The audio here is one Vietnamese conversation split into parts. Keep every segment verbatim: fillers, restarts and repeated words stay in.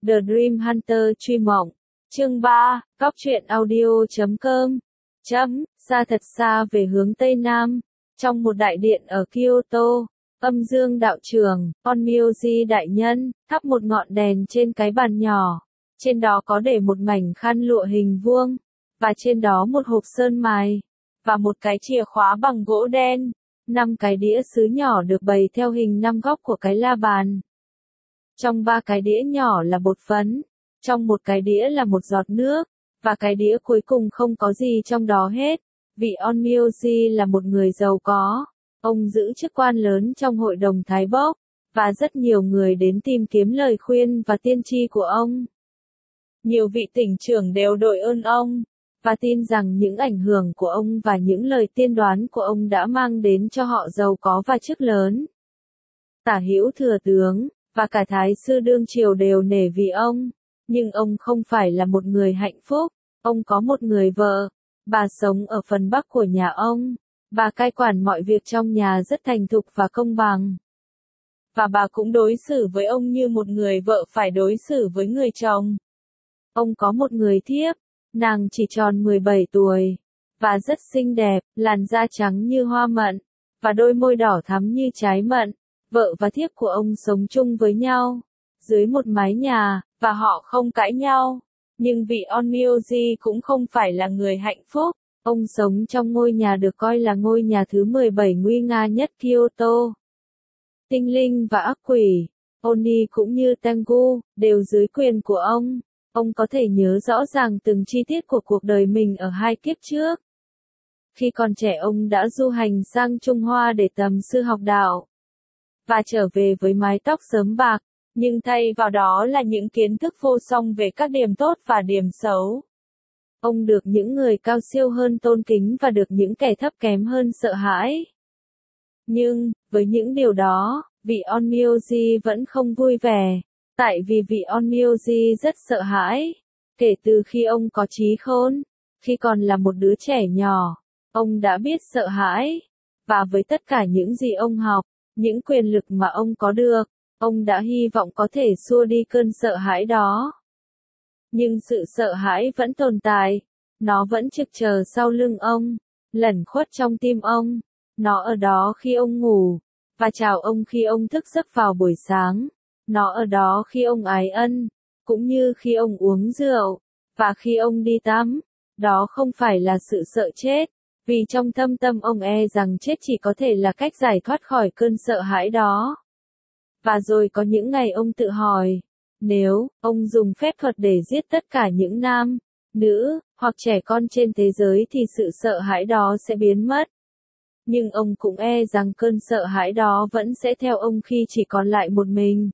The Dream Hunter truy mộng. Chương ba, Cóc truyện audio chấm com. Chấm, xa thật xa về hướng Tây Nam, trong một đại điện ở Kyoto, Âm Dương đạo trưởng, Onmyoji đại nhân, thắp một ngọn đèn trên cái bàn nhỏ. Trên đó có để một mảnh khăn lụa hình vuông, và trên đó một hộp sơn mài, và một cái chìa khóa bằng gỗ đen. Năm cái đĩa sứ nhỏ được bày theo hình năm góc của cái la bàn. Trong ba cái đĩa nhỏ là bột phấn, trong một cái đĩa là một giọt nước, và cái đĩa cuối cùng không có gì trong đó hết. Vị Onmyoji là một người giàu có, ông giữ chức quan lớn trong hội đồng Thái Bốc, và rất nhiều người đến tìm kiếm lời khuyên và tiên tri của ông. Nhiều vị tỉnh trưởng đều đội ơn ông, và tin rằng những ảnh hưởng của ông và những lời tiên đoán của ông đã mang đến cho họ giàu có và chức lớn. Tả hữu thừa tướng, và cả thái sư đương triều đều nể vì ông, nhưng ông không phải là một người hạnh phúc. Ông có một người vợ, bà sống ở phần bắc của nhà ông, bà cai quản mọi việc trong nhà rất thành thục và công bằng. Và bà cũng đối xử với ông như một người vợ phải đối xử với người chồng. Ông có một người thiếp, nàng chỉ tròn mười bảy tuổi, và rất xinh đẹp, làn da trắng như hoa mận, và đôi môi đỏ thắm như trái mận. Vợ và thiếp của ông sống chung với nhau, dưới một mái nhà, và họ không cãi nhau. Nhưng vị Onmyoji cũng không phải là người hạnh phúc. Ông sống trong ngôi nhà được coi là ngôi nhà thứ mười bảy nguy nga nhất Kyoto. Tinh linh và ác quỷ, Oni cũng như Tengu, đều dưới quyền của ông. Ông có thể nhớ rõ ràng từng chi tiết của cuộc đời mình ở hai kiếp trước. Khi còn trẻ ông đã du hành sang Trung Hoa để tầm sư học đạo, và trở về với mái tóc sớm bạc, nhưng thay vào đó là những kiến thức vô song về các điểm tốt và điểm xấu. Ông được những người cao siêu hơn tôn kính và được những kẻ thấp kém hơn sợ hãi. Nhưng, với những điều đó, vị Onmyoji vẫn không vui vẻ, tại vì vị Onmyoji rất sợ hãi. Kể từ khi ông có trí khôn, khi còn là một đứa trẻ nhỏ, ông đã biết sợ hãi, và với tất cả những gì ông học, những quyền lực mà ông có được, ông đã hy vọng có thể xua đi cơn sợ hãi đó. Nhưng sự sợ hãi vẫn tồn tại, nó vẫn trực chờ sau lưng ông, lẩn khuất trong tim ông, nó ở đó khi ông ngủ, và chào ông khi ông thức giấc vào buổi sáng, nó ở đó khi ông ái ân, cũng như khi ông uống rượu, và khi ông đi tắm. Đó không phải là sự sợ chết, vì trong thâm tâm ông e rằng chết chỉ có thể là cách giải thoát khỏi cơn sợ hãi đó. Và rồi có những ngày ông tự hỏi, nếu ông dùng phép thuật để giết tất cả những nam, nữ, hoặc trẻ con trên thế giới thì sự sợ hãi đó sẽ biến mất. Nhưng ông cũng e rằng cơn sợ hãi đó vẫn sẽ theo ông khi chỉ còn lại một mình.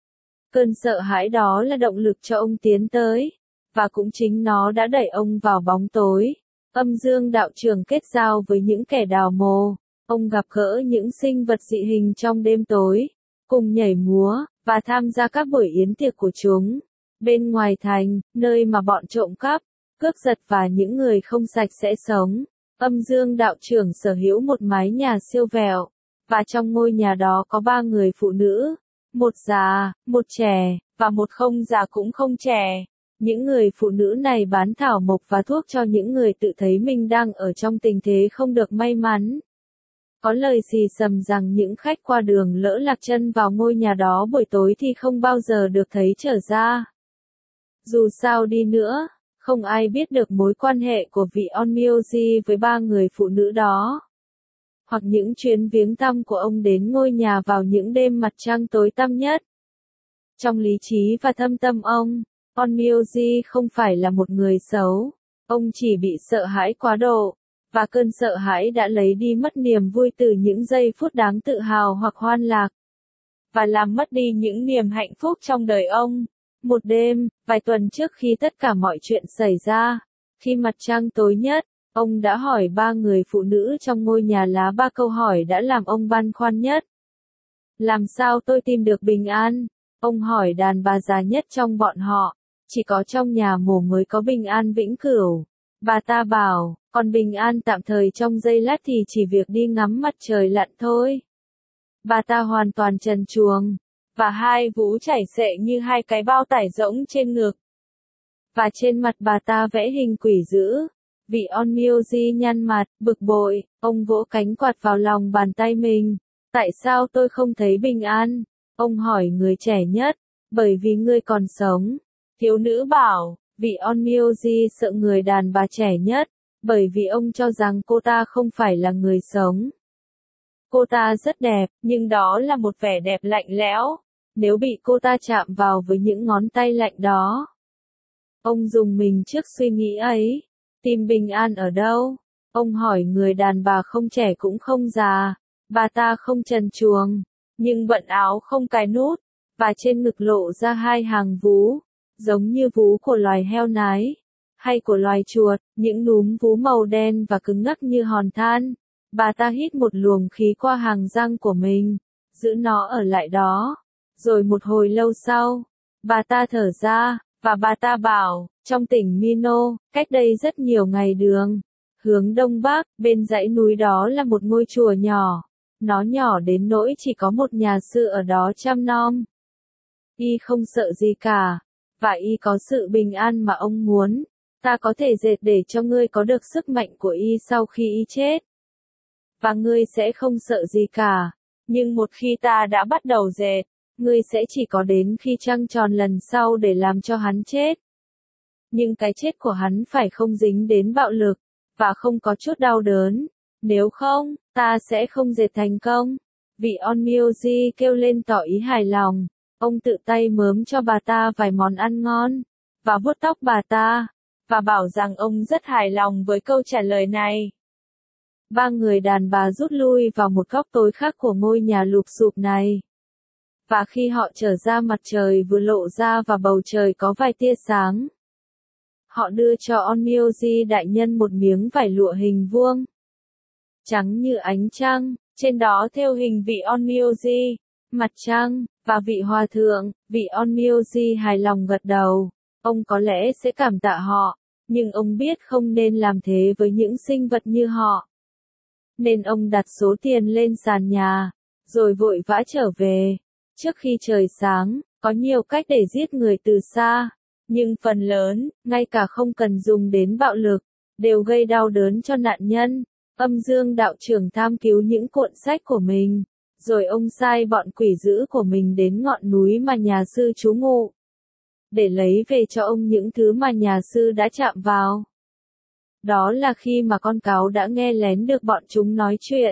Cơn sợ hãi đó là động lực cho ông tiến tới, và cũng chính nó đã đẩy ông vào bóng tối. Âm Dương đạo trưởng kết giao với những kẻ đào mồ, ông gặp gỡ những sinh vật dị hình trong đêm tối, cùng nhảy múa, và tham gia các buổi yến tiệc của chúng. Bên ngoài thành, nơi mà bọn trộm cắp, cướp giật và những người không sạch sẽ sống, Âm Dương đạo trưởng sở hữu một mái nhà siêu vẹo, và trong ngôi nhà đó có ba người phụ nữ, một già, một trẻ, và một không già cũng không trẻ. Những người phụ nữ này bán thảo mộc và thuốc cho những người tự thấy mình đang ở trong tình thế không được may mắn. Có lời xì xầm rằng những khách qua đường lỡ lạc chân vào ngôi nhà đó buổi tối thì không bao giờ được thấy trở ra. Dù sao đi nữa, không ai biết được mối quan hệ của vị Onmyoji với ba người phụ nữ đó, hoặc những chuyến viếng thăm của ông đến ngôi nhà vào những đêm mặt trăng tối tăm nhất. Trong lý trí và thâm tâm ông, Onmyoji không phải là một người xấu, ông chỉ bị sợ hãi quá độ, và cơn sợ hãi đã lấy đi mất niềm vui từ những giây phút đáng tự hào hoặc hoan lạc, và làm mất đi những niềm hạnh phúc trong đời ông. Một đêm, vài tuần trước khi tất cả mọi chuyện xảy ra, khi mặt trăng tối nhất, ông đã hỏi ba người phụ nữ trong ngôi nhà lá ba câu hỏi đã làm ông băn khoăn nhất. Làm sao tôi tìm được bình an? Ông hỏi đàn bà già nhất trong bọn họ. Chỉ có trong nhà mồ mới có bình an vĩnh cửu. Bà ta bảo, còn bình an tạm thời trong giây lát thì chỉ việc đi ngắm mặt trời lặn thôi. Bà ta hoàn toàn trần truồng, và hai vú chảy xệ như hai cái bao tải rỗng trên ngực. Và trên mặt bà ta vẽ hình quỷ dữ. Vị Onmyoji nhăn mặt, bực bội, ông vỗ cánh quạt vào lòng bàn tay mình. Tại sao tôi không thấy bình an? Ông hỏi người trẻ nhất. Bởi vì ngươi còn sống. Thiếu nữ bảo, vị Onmyoji sợ người đàn bà trẻ nhất, bởi vì ông cho rằng cô ta không phải là người sống. Cô ta rất đẹp, nhưng đó là một vẻ đẹp lạnh lẽo. Nếu bị cô ta chạm vào với những ngón tay lạnh đó. Ông dùng mình trước suy nghĩ ấy. Tìm bình an ở đâu? Ông hỏi người đàn bà không trẻ cũng không già. Bà ta không trần truồng, nhưng bận áo không cài nút, và trên ngực lộ ra hai hàng vú, giống như vú của loài heo nái, hay của loài chuột, những núm vú màu đen và cứng ngắc như hòn than. Bà ta hít một luồng khí qua hàng răng của mình, giữ nó ở lại đó. Rồi một hồi lâu sau, bà ta thở ra, và bà ta bảo, trong tỉnh Mino, cách đây rất nhiều ngày đường, hướng đông bắc, bên dãy núi đó là một ngôi chùa nhỏ. Nó nhỏ đến nỗi chỉ có một nhà sư ở đó chăm nom. Y không sợ gì cả, và y có sự bình an mà ông muốn. Ta có thể dệt để cho ngươi có được sức mạnh của y sau khi y chết. Và ngươi sẽ không sợ gì cả. Nhưng một khi ta đã bắt đầu dệt, ngươi sẽ chỉ có đến khi trăng tròn lần sau để làm cho hắn chết. Nhưng cái chết của hắn phải không dính đến bạo lực, và không có chút đau đớn. Nếu không, ta sẽ không dệt thành công. Vị Onmyoji kêu lên tỏ ý hài lòng. Ông tự tay mớm cho bà ta vài món ăn ngon, và vuốt tóc bà ta, và bảo rằng ông rất hài lòng với câu trả lời này. Ba người đàn bà rút lui vào một góc tối khác của ngôi nhà lụp xụp này. Và khi họ trở ra, mặt trời vừa lộ ra và bầu trời có vài tia sáng. Họ đưa cho Onmyoji đại nhân một miếng vải lụa hình vuông, trắng như ánh trăng, trên đó thêu hình vị Onmyoji, mặt trăng, và vị hòa thượng. Vị Onmyoji hài lòng gật đầu. Ông có lẽ sẽ cảm tạ họ, nhưng ông biết không nên làm thế với những sinh vật như họ. Nên ông đặt số tiền lên sàn nhà, rồi vội vã trở về. Trước khi trời sáng, có nhiều cách để giết người từ xa, nhưng phần lớn, ngay cả không cần dùng đến bạo lực, đều gây đau đớn cho nạn nhân. Âm Dương đạo trưởng tham cứu những cuộn sách của mình, rồi ông sai bọn quỷ dữ của mình đến ngọn núi mà nhà sư trú ngụ, để lấy về cho ông những thứ mà nhà sư đã chạm vào. Đó là khi mà con cáo đã nghe lén được bọn chúng nói chuyện.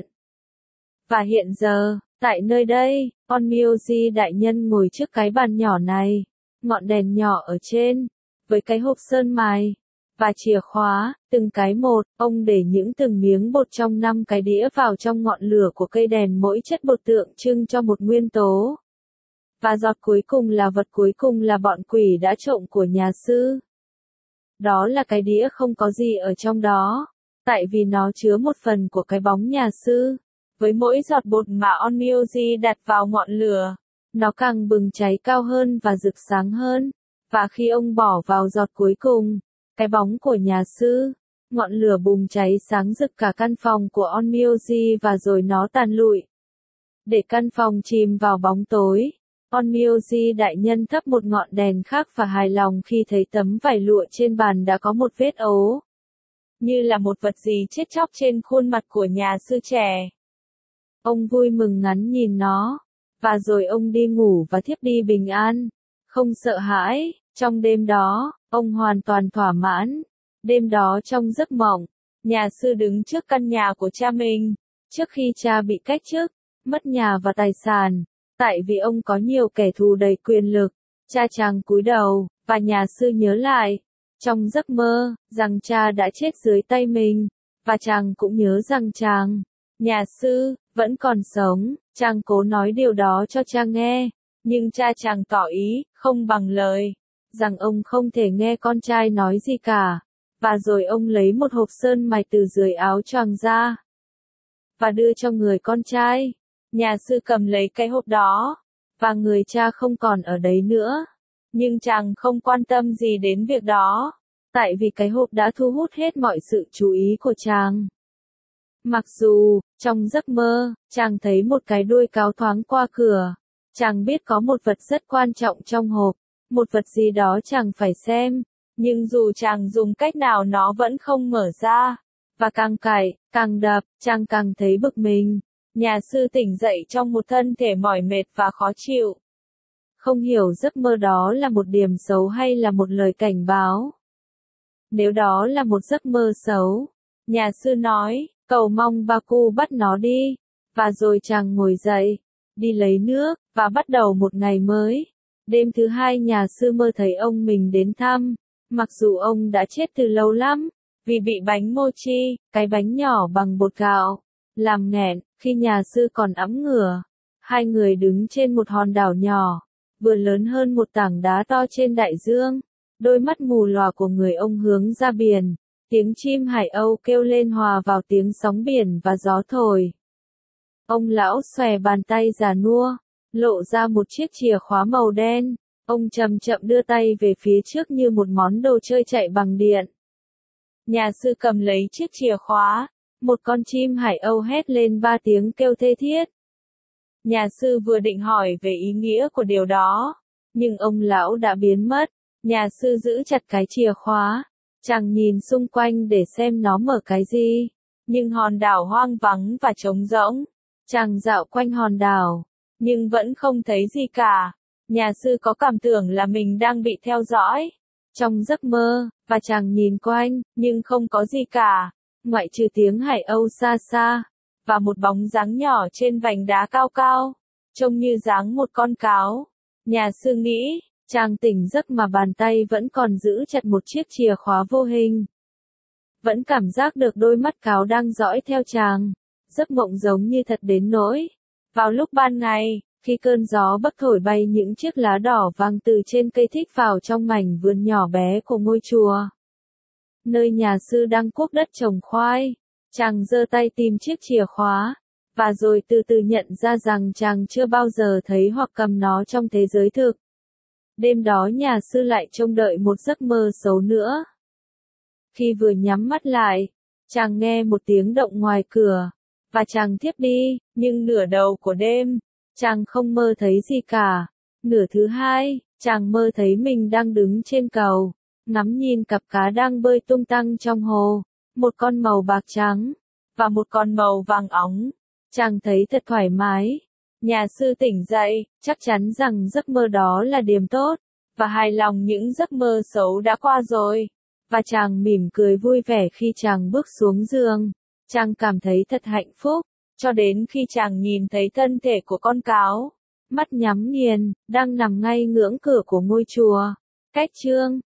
Và hiện giờ, tại nơi đây, Onmyoji đại nhân ngồi trước cái bàn nhỏ này, ngọn đèn nhỏ ở trên, với cái hộp sơn mài, và chìa khóa, từng cái một, ông để những từng miếng bột trong năm cái đĩa vào trong ngọn lửa của cây đèn, mỗi chất bột tượng trưng cho một nguyên tố. Và giọt cuối cùng là vật cuối cùng là bọn quỷ đã trộm của nhà sư. Đó là cái đĩa không có gì ở trong đó, tại vì nó chứa một phần của cái bóng nhà sư. Với mỗi giọt bột mà Onmyoji đặt vào ngọn lửa, nó càng bừng cháy cao hơn và rực sáng hơn. Và khi ông bỏ vào giọt cuối cùng, cái bóng của nhà sư, ngọn lửa bùng cháy sáng rực cả căn phòng của Onmyoji và rồi nó tàn lụi. Để căn phòng chìm vào bóng tối, Onmyoji đại nhân thắp một ngọn đèn khác và hài lòng khi thấy tấm vải lụa trên bàn đã có một vết ố. Như là một vật gì chết chóc trên khuôn mặt của nhà sư trẻ. Ông vui mừng ngắm nhìn nó, và rồi ông đi ngủ và thiếp đi bình an, không sợ hãi. Trong đêm đó, ông hoàn toàn thỏa mãn. Đêm đó trong giấc mộng, nhà sư đứng trước căn nhà của cha mình, trước khi cha bị cách chức, mất nhà và tài sản, tại vì ông có nhiều kẻ thù đầy quyền lực. Cha chàng cúi đầu, và nhà sư nhớ lại, trong giấc mơ, rằng cha đã chết dưới tay mình, và chàng cũng nhớ rằng chàng, nhà sư, vẫn còn sống. Chàng cố nói điều đó cho cha nghe, nhưng cha chàng tỏ ý, không bằng lời, rằng ông không thể nghe con trai nói gì cả. Và rồi ông lấy một hộp sơn mài từ dưới áo choàng ra, và đưa cho người con trai. Nhà sư cầm lấy cái hộp đó, và người cha không còn ở đấy nữa. Nhưng chàng không quan tâm gì đến việc đó, tại vì cái hộp đã thu hút hết mọi sự chú ý của chàng. Mặc dù, trong giấc mơ, chàng thấy một cái đuôi cáo thoáng qua cửa, Chàng biết có một vật rất quan trọng trong hộp, một vật gì đó chàng phải xem, nhưng dù chàng dùng cách nào nó vẫn không mở ra, và càng cày, càng đập, chàng càng thấy bực mình. Nhà sư tỉnh dậy trong một thân thể mỏi mệt và khó chịu. Không hiểu giấc mơ đó là một điểm xấu hay là một lời cảnh báo. Nếu đó là một giấc mơ xấu, nhà sư nói, cầu mong Baku bắt nó đi, và rồi chàng ngồi dậy, đi lấy nước, và bắt đầu một ngày mới. Đêm thứ hai nhà sư mơ thấy ông mình đến thăm, mặc dù ông đã chết từ lâu lắm, vì bị bánh mochi, cái bánh nhỏ bằng bột gạo, làm nghẹn. Khi nhà sư còn ẵm ngửa, hai người đứng trên một hòn đảo nhỏ, vừa lớn hơn một tảng đá to trên đại dương. Đôi mắt mù lòa của người ông hướng ra biển, tiếng chim hải âu kêu lên hòa vào tiếng sóng biển và gió thổi. Ông lão xòe bàn tay già nua, lộ ra một chiếc chìa khóa màu đen, ông chậm chậm đưa tay về phía trước như một món đồ chơi chạy bằng điện. Nhà sư cầm lấy chiếc chìa khóa, một con chim hải âu hét lên ba tiếng kêu thê thiết. Nhà sư vừa định hỏi về ý nghĩa của điều đó, nhưng ông lão đã biến mất. Nhà sư giữ chặt cái chìa khóa, chàng nhìn xung quanh để xem nó mở cái gì, nhưng hòn đảo hoang vắng và trống rỗng. Chàng dạo quanh hòn đảo, nhưng vẫn không thấy gì cả. Nhà sư có cảm tưởng là mình đang bị theo dõi trong giấc mơ, và chàng nhìn quanh, nhưng không có gì cả, ngoại trừ tiếng hải âu xa xa, và một bóng dáng nhỏ trên vành đá cao cao, trông như dáng một con cáo. Nhà sư nghĩ, chàng tỉnh giấc mà bàn tay vẫn còn giữ chặt một chiếc chìa khóa vô hình. Vẫn cảm giác được đôi mắt cáo đang dõi theo chàng. Giấc mộng giống như thật đến nỗi. Vào lúc ban ngày, khi cơn gió bấc thổi bay những chiếc lá đỏ vàng từ trên cây thích vào trong mảnh vườn nhỏ bé của ngôi chùa, nơi nhà sư đang cuốc đất trồng khoai, chàng giơ tay tìm chiếc chìa khóa, và rồi từ từ nhận ra rằng chàng chưa bao giờ thấy hoặc cầm nó trong thế giới thực. Đêm đó nhà sư lại trông đợi một giấc mơ xấu nữa. Khi vừa nhắm mắt lại, chàng nghe một tiếng động ngoài cửa, và chàng thiếp đi, nhưng nửa đầu của đêm, chàng không mơ thấy gì cả. Nửa thứ hai, chàng mơ thấy mình đang đứng trên cầu, ngắm nhìn cặp cá đang bơi tung tăng trong hồ, một con màu bạc trắng, và một con màu vàng óng. Chàng thấy thật thoải mái. Nhà sư tỉnh dậy, chắc chắn rằng giấc mơ đó là điểm tốt, và hài lòng những giấc mơ xấu đã qua rồi. Và chàng mỉm cười vui vẻ khi chàng bước xuống giường. Chàng cảm thấy thật hạnh phúc, cho đến khi chàng nhìn thấy thân thể của con cáo, mắt nhắm nghiền, đang nằm ngay ngưỡng cửa của ngôi chùa. Cách chương